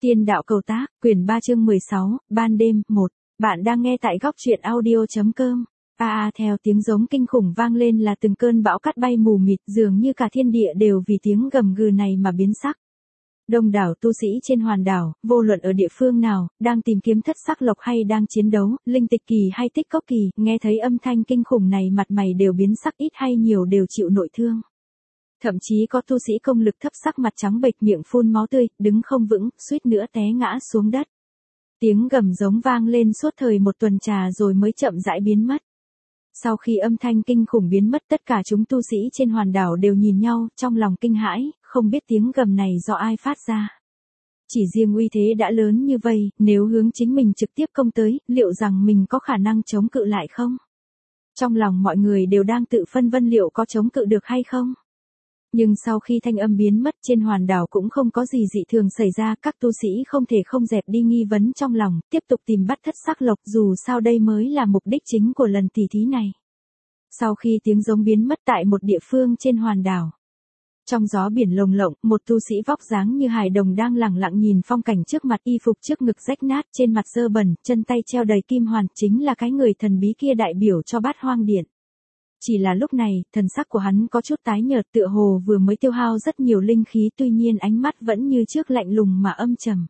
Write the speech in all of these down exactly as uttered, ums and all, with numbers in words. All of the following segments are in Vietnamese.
Tiên đạo cầu tác, quyển ba chương mười sáu, ban đêm, một. Bạn đang nghe tại góc truyện audio.com. A a theo tiếng giống kinh khủng vang lên là từng cơn bão cát bay mù mịt, dường như cả thiên địa đều vì tiếng gầm gừ này mà biến sắc. Đông đảo tu sĩ trên hoàn đảo, vô luận ở địa phương nào, đang tìm kiếm thất sắc lộc hay đang chiến đấu, linh tịch kỳ hay tích cốc kỳ, nghe thấy âm thanh kinh khủng này mặt mày đều biến sắc, ít hay nhiều đều chịu nội thương. Thậm chí có tu sĩ công lực thấp sắc mặt trắng bệch, miệng phun máu tươi, đứng không vững, suýt nữa té ngã xuống đất. Tiếng gầm giống vang lên suốt thời một tuần trà rồi mới chậm rãi biến mất. Sau khi âm thanh kinh khủng biến mất, tất cả chúng tu sĩ trên hoàn đảo đều nhìn nhau, trong lòng kinh hãi, không biết tiếng gầm này do ai phát ra. Chỉ riêng uy thế đã lớn như vậy, nếu hướng chính mình trực tiếp công tới, liệu rằng mình có khả năng chống cự lại không? Trong lòng mọi người đều đang tự phân vân liệu có chống cự được hay không. Nhưng sau khi thanh âm biến mất, trên hoàn đảo cũng không có gì dị thường xảy ra, các tu sĩ không thể không dẹp đi nghi vấn trong lòng, tiếp tục tìm bắt thất sắc lộc, dù sao đây mới là mục đích chính của lần tỉ thí này. Sau khi tiếng giống biến mất tại một địa phương trên hoàn đảo, trong gió biển lồng lộng, một tu sĩ vóc dáng như hài đồng đang lẳng lặng nhìn phong cảnh trước mặt, y phục trước ngực rách nát, trên mặt dơ bẩn, chân tay treo đầy kim hoàn, chính là cái người thần bí kia đại biểu cho Bát Hoang Điện. Chỉ là lúc này, thần sắc của hắn có chút tái nhợt, tựa hồ vừa mới tiêu hao rất nhiều linh khí, tuy nhiên ánh mắt vẫn như trước lạnh lùng mà âm trầm.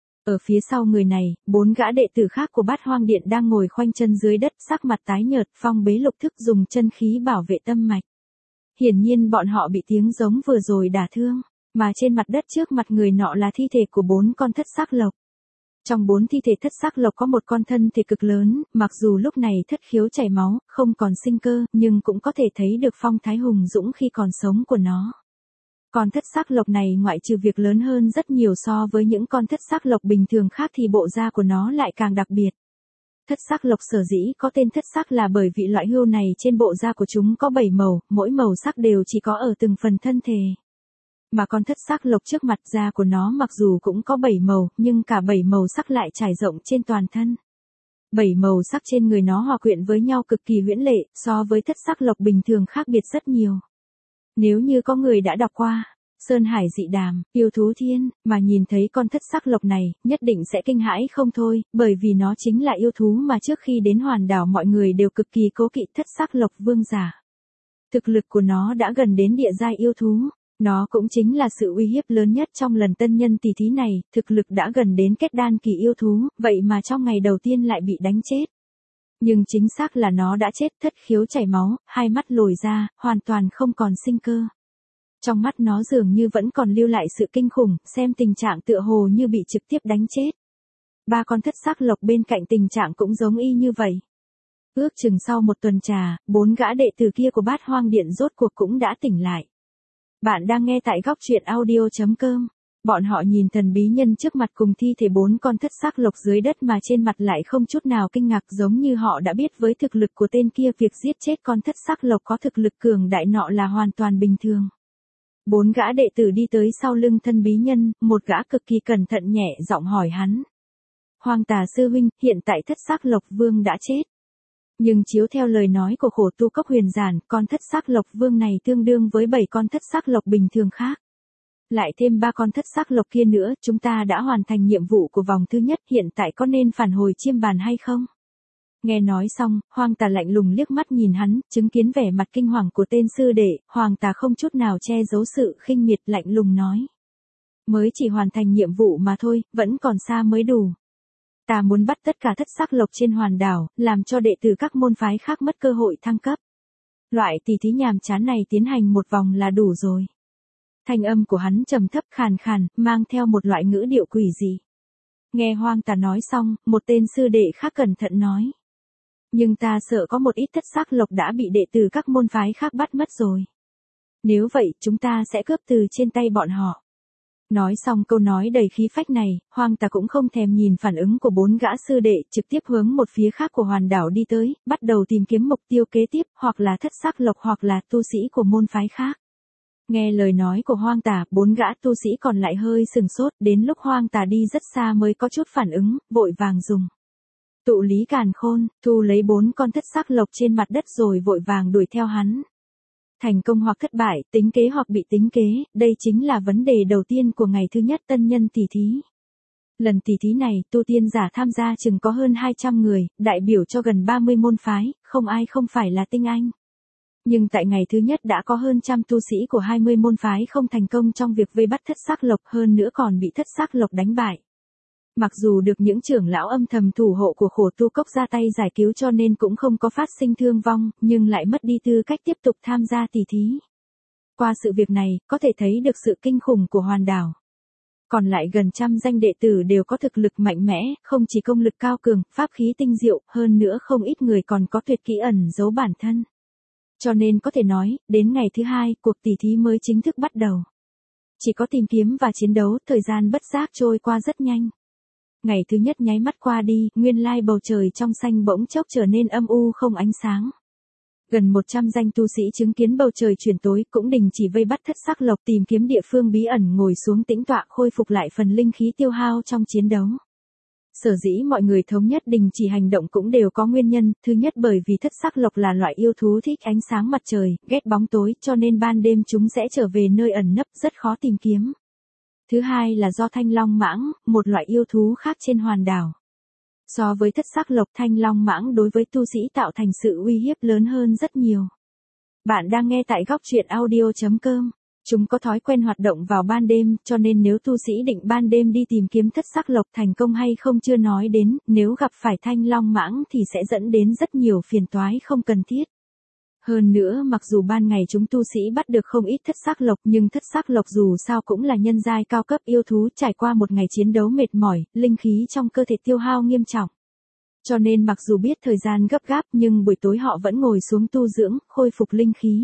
Ở phía sau người này, bốn gã đệ tử khác của Bát Hoang Điện đang ngồi khoanh chân dưới đất, sắc mặt tái nhợt, phong bế lục thức dùng chân khí bảo vệ tâm mạch. Hiển nhiên bọn họ bị tiếng giống vừa rồi đả thương, mà trên mặt đất trước mặt người nọ là thi thể của bốn con thất sắc lộc. Trong bốn thi thể thất sắc lộc có một con thân thể cực lớn, mặc dù lúc này thất khiếu chảy máu, không còn sinh cơ, nhưng cũng có thể thấy được phong thái hùng dũng khi còn sống của nó. Con thất sắc lộc này ngoại trừ việc lớn hơn rất nhiều so với những con thất sắc lộc bình thường khác thì bộ da của nó lại càng đặc biệt. Thất sắc lộc sở dĩ có tên thất sắc là bởi vì loại hươu này trên bộ da của chúng có bảy màu, mỗi màu sắc đều chỉ có ở từng phần thân thể. Mà con thất sắc lộc trước mặt, da của nó mặc dù cũng có bảy màu, nhưng cả bảy màu sắc lại trải rộng trên toàn thân. Bảy màu sắc trên người nó hòa quyện với nhau cực kỳ huyễn lệ, so với thất sắc lộc bình thường khác biệt rất nhiều. Nếu như có người đã đọc qua Sơn Hải Dị Đàm, Yêu Thú Thiên, mà nhìn thấy con thất sắc lộc này, nhất định sẽ kinh hãi không thôi, bởi vì nó chính là yêu thú mà trước khi đến hoàn đảo mọi người đều cực kỳ cố kỵ, thất sắc lộc vương giả. Thực lực của nó đã gần đến địa giai yêu thú. Nó cũng chính là sự uy hiếp lớn nhất trong lần tân nhân tỷ thí này, thực lực đã gần đến kết đan kỳ yêu thú, vậy mà trong ngày đầu tiên lại bị đánh chết. Nhưng chính xác là nó đã chết, thất khiếu chảy máu, hai mắt lồi ra, hoàn toàn không còn sinh cơ. Trong mắt nó dường như vẫn còn lưu lại sự kinh khủng, xem tình trạng tựa hồ như bị trực tiếp đánh chết. Ba con thất sắc lộc bên cạnh tình trạng cũng giống y như vậy. Ước chừng sau một tuần trà, bốn gã đệ tử kia của Bát Hoang Điện rốt cuộc cũng đã tỉnh lại. Bạn đang nghe tại góc truyện audio.com. Bọn họ nhìn thần bí nhân trước mặt cùng thi thể bốn con thất sắc lộc dưới đất mà trên mặt lại không chút nào kinh ngạc, giống như họ đã biết với thực lực của tên kia việc giết chết con thất sắc lộc có thực lực cường đại nọ là hoàn toàn bình thường. Bốn gã đệ tử đi tới sau lưng thân bí nhân, một gã cực kỳ cẩn thận nhẹ giọng hỏi hắn. Hoàng Tà sư huynh, hiện tại thất sắc lộc vương đã chết. Nhưng chiếu theo lời nói của khổ tu cốc huyền giản, con thất sắc lộc vương này tương đương với bảy con thất sắc lộc bình thường khác. Lại thêm ba con thất sắc lộc kia nữa, chúng ta đã hoàn thành nhiệm vụ của vòng thứ nhất, hiện tại có nên phản hồi chiêm bàn hay không? Nghe nói xong, Hoàng Tà lạnh lùng liếc mắt nhìn hắn, chứng kiến vẻ mặt kinh hoàng của tên sư đệ, Hoàng Tà không chút nào che giấu sự khinh miệt, lạnh lùng nói. Mới chỉ hoàn thành nhiệm vụ mà thôi, vẫn còn xa mới đủ. Ta muốn bắt tất cả thất sắc lộc trên hoàn đảo, làm cho đệ tử các môn phái khác mất cơ hội thăng cấp. Loại tỷ thí nhàm chán này tiến hành một vòng là đủ rồi. Thanh âm của hắn trầm thấp khàn khàn, mang theo một loại ngữ điệu quỷ dị. Nghe Hoang Tà nói xong, một tên sư đệ khác cẩn thận nói. Nhưng ta sợ có một ít thất sắc lộc đã bị đệ tử các môn phái khác bắt mất rồi. Nếu vậy, chúng ta sẽ cướp từ trên tay bọn họ. Nói xong câu nói đầy khí phách này, Hoàng Tà cũng không thèm nhìn phản ứng của bốn gã sư đệ, trực tiếp hướng một phía khác của hoàn đảo đi tới, bắt đầu tìm kiếm mục tiêu kế tiếp, hoặc là thất sắc lộc hoặc là tu sĩ của môn phái khác. Nghe lời nói của Hoàng Tà, bốn gã tu sĩ còn lại hơi sừng sốt, đến lúc Hoàng Tà đi rất xa mới có chút phản ứng, vội vàng dùng tụ lý càn khôn, thu lấy bốn con thất sắc lộc trên mặt đất rồi vội vàng đuổi theo hắn. Thành công hoặc thất bại, tính kế hoặc bị tính kế, đây chính là vấn đề đầu tiên của ngày thứ nhất tân nhân tỷ thí. Lần tỷ thí này, tu tiên giả tham gia chừng có hơn hai trăm người, đại biểu cho gần ba mươi môn phái, không ai không phải là tinh anh. Nhưng tại ngày thứ nhất đã có hơn trăm tu sĩ của hai mươi môn phái không thành công trong việc vây bắt thất sắc lộc, hơn nữa còn bị thất sắc lộc đánh bại. Mặc dù được những trưởng lão âm thầm thủ hộ của khổ tu cốc ra tay giải cứu cho nên cũng không có phát sinh thương vong, nhưng lại mất đi tư cách tiếp tục tham gia tỷ thí. Qua sự việc này, có thể thấy được sự kinh khủng của Hoàn Đảo. Còn lại gần trăm danh đệ tử đều có thực lực mạnh mẽ, không chỉ công lực cao cường, pháp khí tinh diệu, hơn nữa không ít người còn có tuyệt kỹ ẩn giấu bản thân. Cho nên có thể nói, đến ngày thứ hai, cuộc tỷ thí mới chính thức bắt đầu. Chỉ có tìm kiếm và chiến đấu, thời gian bất giác trôi qua rất nhanh. Ngày thứ nhất nháy mắt qua đi, nguyên lai bầu trời trong xanh bỗng chốc trở nên âm u không ánh sáng. Gần một trăm danh tu sĩ chứng kiến bầu trời chuyển tối cũng đình chỉ vây bắt thất sắc lộc, tìm kiếm địa phương bí ẩn ngồi xuống tĩnh tọa khôi phục lại phần linh khí tiêu hao trong chiến đấu. Sở dĩ mọi người thống nhất đình chỉ hành động cũng đều có nguyên nhân, thứ nhất bởi vì thất sắc lộc là loại yêu thú thích ánh sáng mặt trời, ghét bóng tối cho nên ban đêm chúng sẽ trở về nơi ẩn nấp rất khó tìm kiếm. Thứ hai là do thanh long mãng, một loại yêu thú khác trên Hoàn Đảo. So với thất sắc lộc, thanh long mãng đối với tu sĩ tạo thành sự uy hiếp lớn hơn rất nhiều. Bạn đang nghe tại góc truyện audio chấm com. Chúng có thói quen hoạt động vào ban đêm, cho nên nếu tu sĩ định ban đêm đi tìm kiếm thất sắc lộc thành công hay không chưa nói đến, nếu gặp phải thanh long mãng thì sẽ dẫn đến rất nhiều phiền toái không cần thiết. Hơn nữa mặc dù ban ngày chúng tu sĩ bắt được không ít thất sắc lộc nhưng thất sắc lộc dù sao cũng là nhân giai cao cấp yêu thú, trải qua một ngày chiến đấu mệt mỏi, linh khí trong cơ thể tiêu hao nghiêm trọng. Cho nên mặc dù biết thời gian gấp gáp nhưng buổi tối họ vẫn ngồi xuống tu dưỡng, khôi phục linh khí.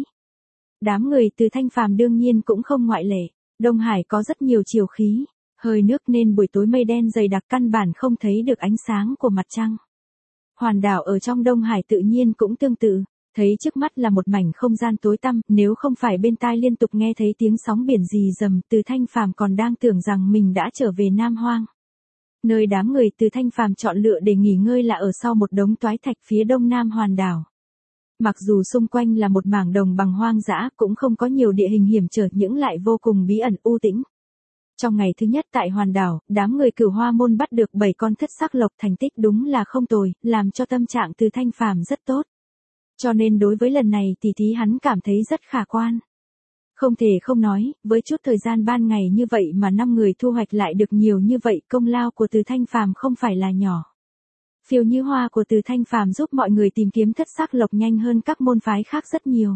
Đám người từ Thanh Phàm đương nhiên cũng không ngoại lệ. Đông Hải có rất nhiều chiều khí, hơi nước nên buổi tối mây đen dày đặc căn bản không thấy được ánh sáng của mặt trăng. Hoàn Đảo ở trong Đông Hải tự nhiên cũng tương tự. Thấy trước mắt là một mảnh không gian tối tăm, nếu không phải bên tai liên tục nghe thấy tiếng sóng biển rì rầm, từ Thanh Phàm còn đang tưởng rằng mình đã trở về Nam Hoang. Nơi đám người từ Thanh Phàm chọn lựa để nghỉ ngơi là ở sau một đống toái thạch phía đông nam Hoàn Đảo. Mặc dù xung quanh là một mảng đồng bằng hoang dã, cũng không có nhiều địa hình hiểm trở nhưng lại vô cùng bí ẩn u tĩnh. Trong ngày thứ nhất tại Hoàn Đảo, đám người Cửu Hoa môn bắt được bảy con thất sắc lộc, thành tích đúng là không tồi, làm cho tâm trạng từ Thanh Phàm rất tốt. Cho nên đối với lần này tỷ thí hắn cảm thấy rất khả quan. Không thể không nói, với chút thời gian ban ngày như vậy mà năm người thu hoạch lại được nhiều như vậy, công lao của Từ Thanh Phàm không phải là nhỏ. Phiêu như hoa của Từ Thanh Phàm giúp mọi người tìm kiếm thất sắc lộc nhanh hơn các môn phái khác rất nhiều.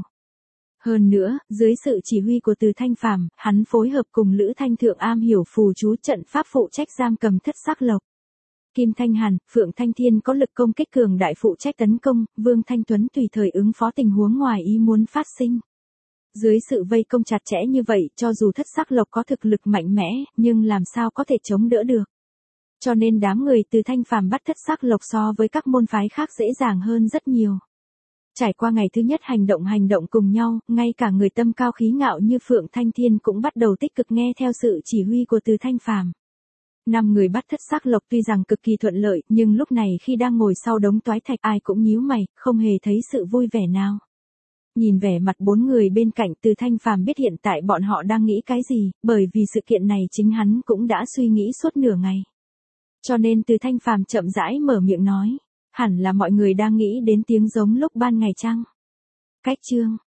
Hơn nữa, dưới sự chỉ huy của Từ Thanh Phàm, hắn phối hợp cùng Lữ Thanh Thượng am hiểu phù chú trận pháp phụ trách giam cầm thất sắc lộc. Kim Thanh Hàn, Phượng Thanh Thiên có lực công kích cường đại phụ trách tấn công, Vương Thanh Tuấn tùy thời ứng phó tình huống ngoài ý muốn phát sinh. Dưới sự vây công chặt chẽ như vậy, cho dù thất sắc lộc có thực lực mạnh mẽ, nhưng làm sao có thể chống đỡ được. Cho nên đám người từ Thanh Phàm bắt thất sắc lộc so với các môn phái khác dễ dàng hơn rất nhiều. Trải qua ngày thứ nhất hành động hành động cùng nhau, ngay cả người tâm cao khí ngạo như Phượng Thanh Thiên cũng bắt đầu tích cực nghe theo sự chỉ huy của Từ Thanh Phàm. Năm người bắt thất sắc lộc tuy rằng cực kỳ thuận lợi, nhưng lúc này khi đang ngồi sau đống toái thạch ai cũng nhíu mày, không hề thấy sự vui vẻ nào. Nhìn vẻ mặt bốn người bên cạnh, Từ Thanh Phàm biết hiện tại bọn họ đang nghĩ cái gì, bởi vì sự kiện này chính hắn cũng đã suy nghĩ suốt nửa ngày. Cho nên Từ Thanh Phàm chậm rãi mở miệng nói, hẳn là mọi người đang nghĩ đến tiếng giống lúc ban ngày chăng? Cách chương